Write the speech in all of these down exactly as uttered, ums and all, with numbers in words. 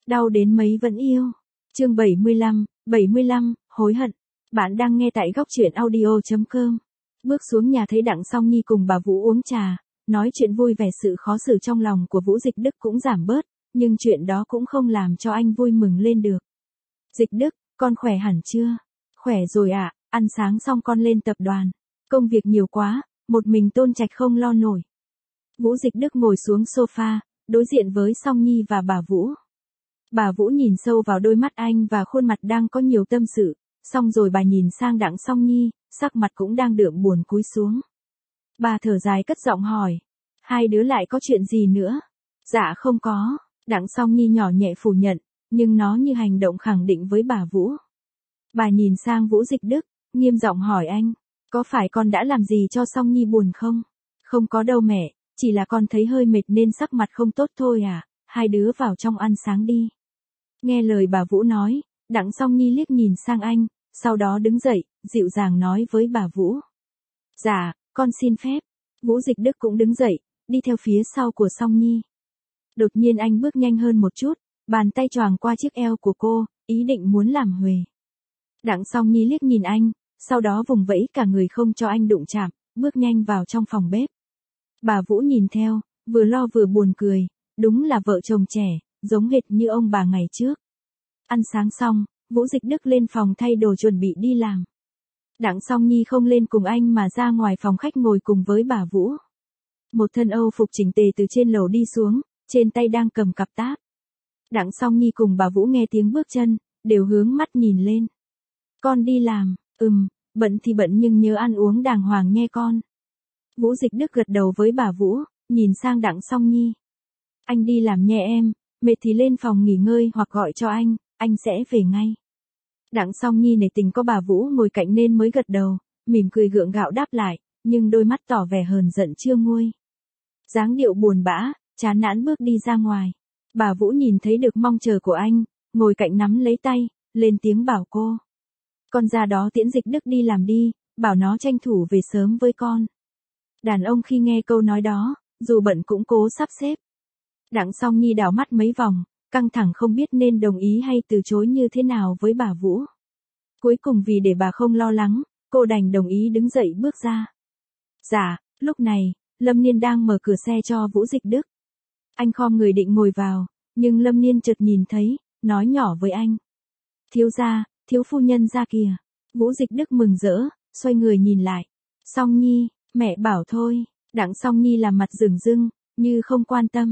Đau đến mấy vẫn yêu. Chương bảy mươi lăm, bảy mươi lăm, hối hận. Bạn đang nghe tại góc truyện audio chấm com. Bước xuống nhà thấy Đặng Song Nhi cùng bà Vũ uống trà, nói chuyện vui vẻ, sự khó xử trong lòng của Vũ Dịch Đức cũng giảm bớt, nhưng chuyện đó cũng không làm cho anh vui mừng lên được. Dịch Đức, con khỏe hẳn chưa? Khỏe rồi ạ, à, ăn sáng xong con lên tập đoàn. Công việc nhiều quá, một mình Tôn Trạch không lo nổi. Vũ Dịch Đức ngồi xuống sofa, đối diện với Song Nhi và bà Vũ. Bà Vũ nhìn sâu vào đôi mắt anh và khuôn mặt đang có nhiều tâm sự, xong rồi bà nhìn sang Đặng Song Nhi, sắc mặt cũng đang đượm buồn cúi xuống. Bà thở dài cất giọng hỏi, hai đứa lại có chuyện gì nữa? Dạ không có, Đặng Song Nhi nhỏ nhẹ phủ nhận, nhưng nó như hành động khẳng định với bà Vũ. Bà nhìn sang Vũ Dịch Đức, nghiêm giọng hỏi anh, có phải con đã làm gì cho Song Nhi buồn không? Không có đâu mẹ, chỉ là con thấy hơi mệt nên sắc mặt không tốt thôi à, hai đứa vào trong ăn sáng đi. Nghe lời bà Vũ nói, Đặng Song Nhi liếc nhìn sang anh, sau đó đứng dậy, dịu dàng nói với bà Vũ. Dạ, con xin phép. Vũ Dịch Đức cũng đứng dậy, đi theo phía sau của Song Nhi. Đột nhiên anh bước nhanh hơn một chút, bàn tay choàng qua chiếc eo của cô, ý định muốn làm huề. Đặng Song Nhi liếc nhìn anh, sau đó vùng vẫy cả người không cho anh đụng chạm, bước nhanh vào trong phòng bếp. Bà Vũ nhìn theo, vừa lo vừa buồn cười, đúng là vợ chồng trẻ, giống hệt như ông bà ngày trước. Ăn sáng xong, Vũ Dịch Đức lên phòng thay đồ chuẩn bị đi làm. Đặng Song Nhi không lên cùng anh mà ra ngoài phòng khách ngồi cùng với bà Vũ. Một thân Âu phục chỉnh tề từ trên lầu đi xuống, trên tay đang cầm cặp táp. Đặng Song Nhi cùng bà Vũ nghe tiếng bước chân, đều hướng mắt nhìn lên. Con đi làm, ừm, bận thì bận nhưng nhớ ăn uống đàng hoàng nghe con. Vũ Dịch Đức gật đầu với bà Vũ, nhìn sang Đặng Song Nhi. Anh đi làm nhé em, mệt thì lên phòng nghỉ ngơi hoặc gọi cho anh, anh sẽ về ngay. Đặng Song Nhi nể tình có bà Vũ ngồi cạnh nên mới gật đầu, mỉm cười gượng gạo đáp lại, nhưng đôi mắt tỏ vẻ hờn giận chưa nguôi. Dáng điệu buồn bã, chán nản bước đi ra ngoài. Bà Vũ nhìn thấy được mong chờ của anh, ngồi cạnh nắm lấy tay, lên tiếng bảo cô. Con ra đó tiễn Dịch Đức đi làm đi, bảo nó tranh thủ về sớm với con. Đàn ông khi nghe câu nói đó, dù bận cũng cố sắp xếp. Đặng Song Nhi đảo mắt mấy vòng, căng thẳng không biết nên đồng ý hay từ chối như thế nào với bà Vũ. Cuối cùng vì để bà không lo lắng, cô đành đồng ý đứng dậy bước ra. Dạ, lúc này, Lâm Niên đang mở cửa xe cho Vũ Dịch Đức. Anh khom người định ngồi vào, nhưng Lâm Niên chợt nhìn thấy, nói nhỏ với anh. Thiếu gia, thiếu phu nhân ra kìa. Vũ Dịch Đức mừng rỡ, xoay người nhìn lại. Song Nhi, mẹ bảo thôi. Đặng Song Nhi làm mặt rừng rưng, như không quan tâm.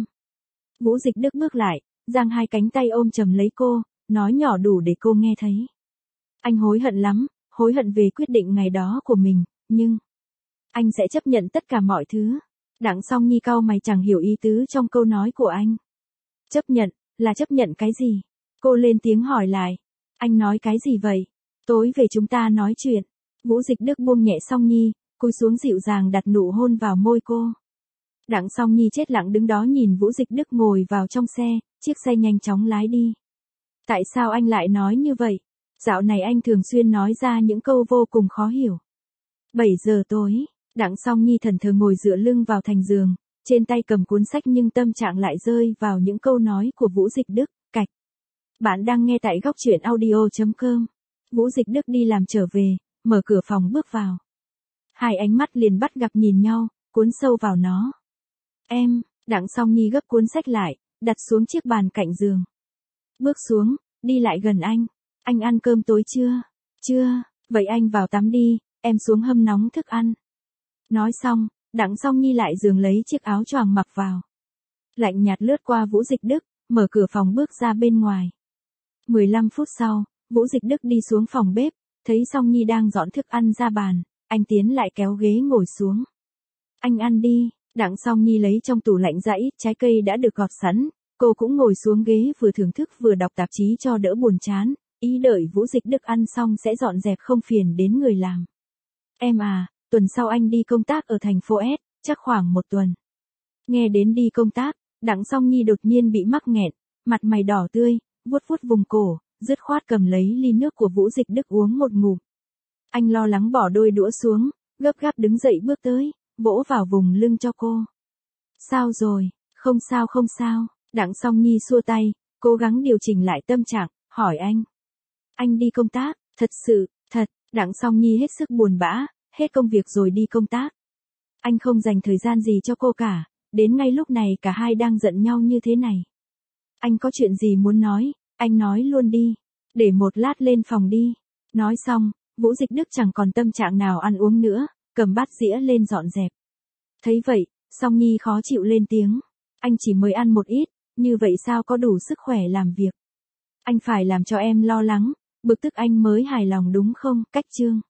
Vũ Dịch Đức bước lại, giang hai cánh tay ôm chầm lấy cô, nói nhỏ đủ để cô nghe thấy. Anh hối hận lắm, hối hận về quyết định ngày đó của mình, nhưng anh sẽ chấp nhận tất cả mọi thứ. Đặng Song Nhi cau mày chẳng hiểu ý tứ trong câu nói của anh. Chấp nhận, là chấp nhận cái gì? Cô lên tiếng hỏi lại. Anh nói cái gì vậy? Tối về chúng ta nói chuyện. Vũ Dịch Đức buông nhẹ Song Nhi, cúi xuống dịu dàng đặt nụ hôn vào môi cô. Đặng Song Nhi chết lặng đứng đó nhìn Vũ Dịch Đức ngồi vào trong xe, chiếc xe nhanh chóng lái đi. Tại sao anh lại nói như vậy? Dạo này anh thường xuyên nói ra những câu vô cùng khó hiểu. bảy giờ tối, Đặng Song Nhi thẫn thờ ngồi dựa lưng vào thành giường, trên tay cầm cuốn sách nhưng tâm trạng lại rơi vào những câu nói của Vũ Dịch Đức, cạch. Bạn đang nghe tại góc truyện audio chấm com. Vũ Dịch Đức đi làm trở về, mở cửa phòng bước vào. Hai ánh mắt liền bắt gặp nhìn nhau, cuốn sâu vào nó. Em, Đặng Song Nhi gấp cuốn sách lại, đặt xuống chiếc bàn cạnh giường. Bước xuống, đi lại gần anh. Anh ăn cơm tối chưa? Chưa, vậy anh vào tắm đi, em xuống hâm nóng thức ăn. Nói xong, Đặng Song Nhi lại giường lấy chiếc áo choàng mặc vào. Lạnh nhạt lướt qua Vũ Dịch Đức, mở cửa phòng bước ra bên ngoài. mười lăm phút sau, Vũ Dịch Đức đi xuống phòng bếp, thấy Song Nhi đang dọn thức ăn ra bàn, anh tiến lại kéo ghế ngồi xuống. Anh ăn đi. Đặng Song Nhi lấy trong tủ lạnh ra ít trái cây đã được gọt sẵn, cô cũng ngồi xuống ghế vừa thưởng thức vừa đọc tạp chí cho đỡ buồn chán, ý đợi Vũ Dịch Đức ăn xong sẽ dọn dẹp không phiền đến người làm. Em à, tuần sau anh đi công tác ở thành phố S, chắc khoảng một tuần. Nghe đến đi công tác, Đặng Song Nhi đột nhiên bị mắc nghẹn, mặt mày đỏ tươi, vuốt vuốt vùng cổ, dứt khoát cầm lấy ly nước của Vũ Dịch Đức uống một ngụm. Anh lo lắng bỏ đôi đũa xuống, gấp gáp đứng dậy bước tới, vỗ vào vùng lưng cho cô. Sao rồi? Không sao không sao. Đặng Song Nhi xua tay, cố gắng điều chỉnh lại tâm trạng, hỏi anh. Anh đi công tác, thật sự, thật, Đặng Song Nhi hết sức buồn bã, hết công việc rồi đi công tác. Anh không dành thời gian gì cho cô cả, đến ngay lúc này cả hai đang giận nhau như thế này. Anh có chuyện gì muốn nói, anh nói luôn đi, để một lát lên phòng đi. Nói xong, Vũ Dịch Đức chẳng còn tâm trạng nào ăn uống nữa, cầm bát dĩa lên dọn dẹp. Thấy vậy, Song Nhi khó chịu lên tiếng. Anh chỉ mới ăn một ít, như vậy sao có đủ sức khỏe làm việc. Anh phải làm cho em lo lắng, bực tức anh mới hài lòng đúng không, Cách Trương.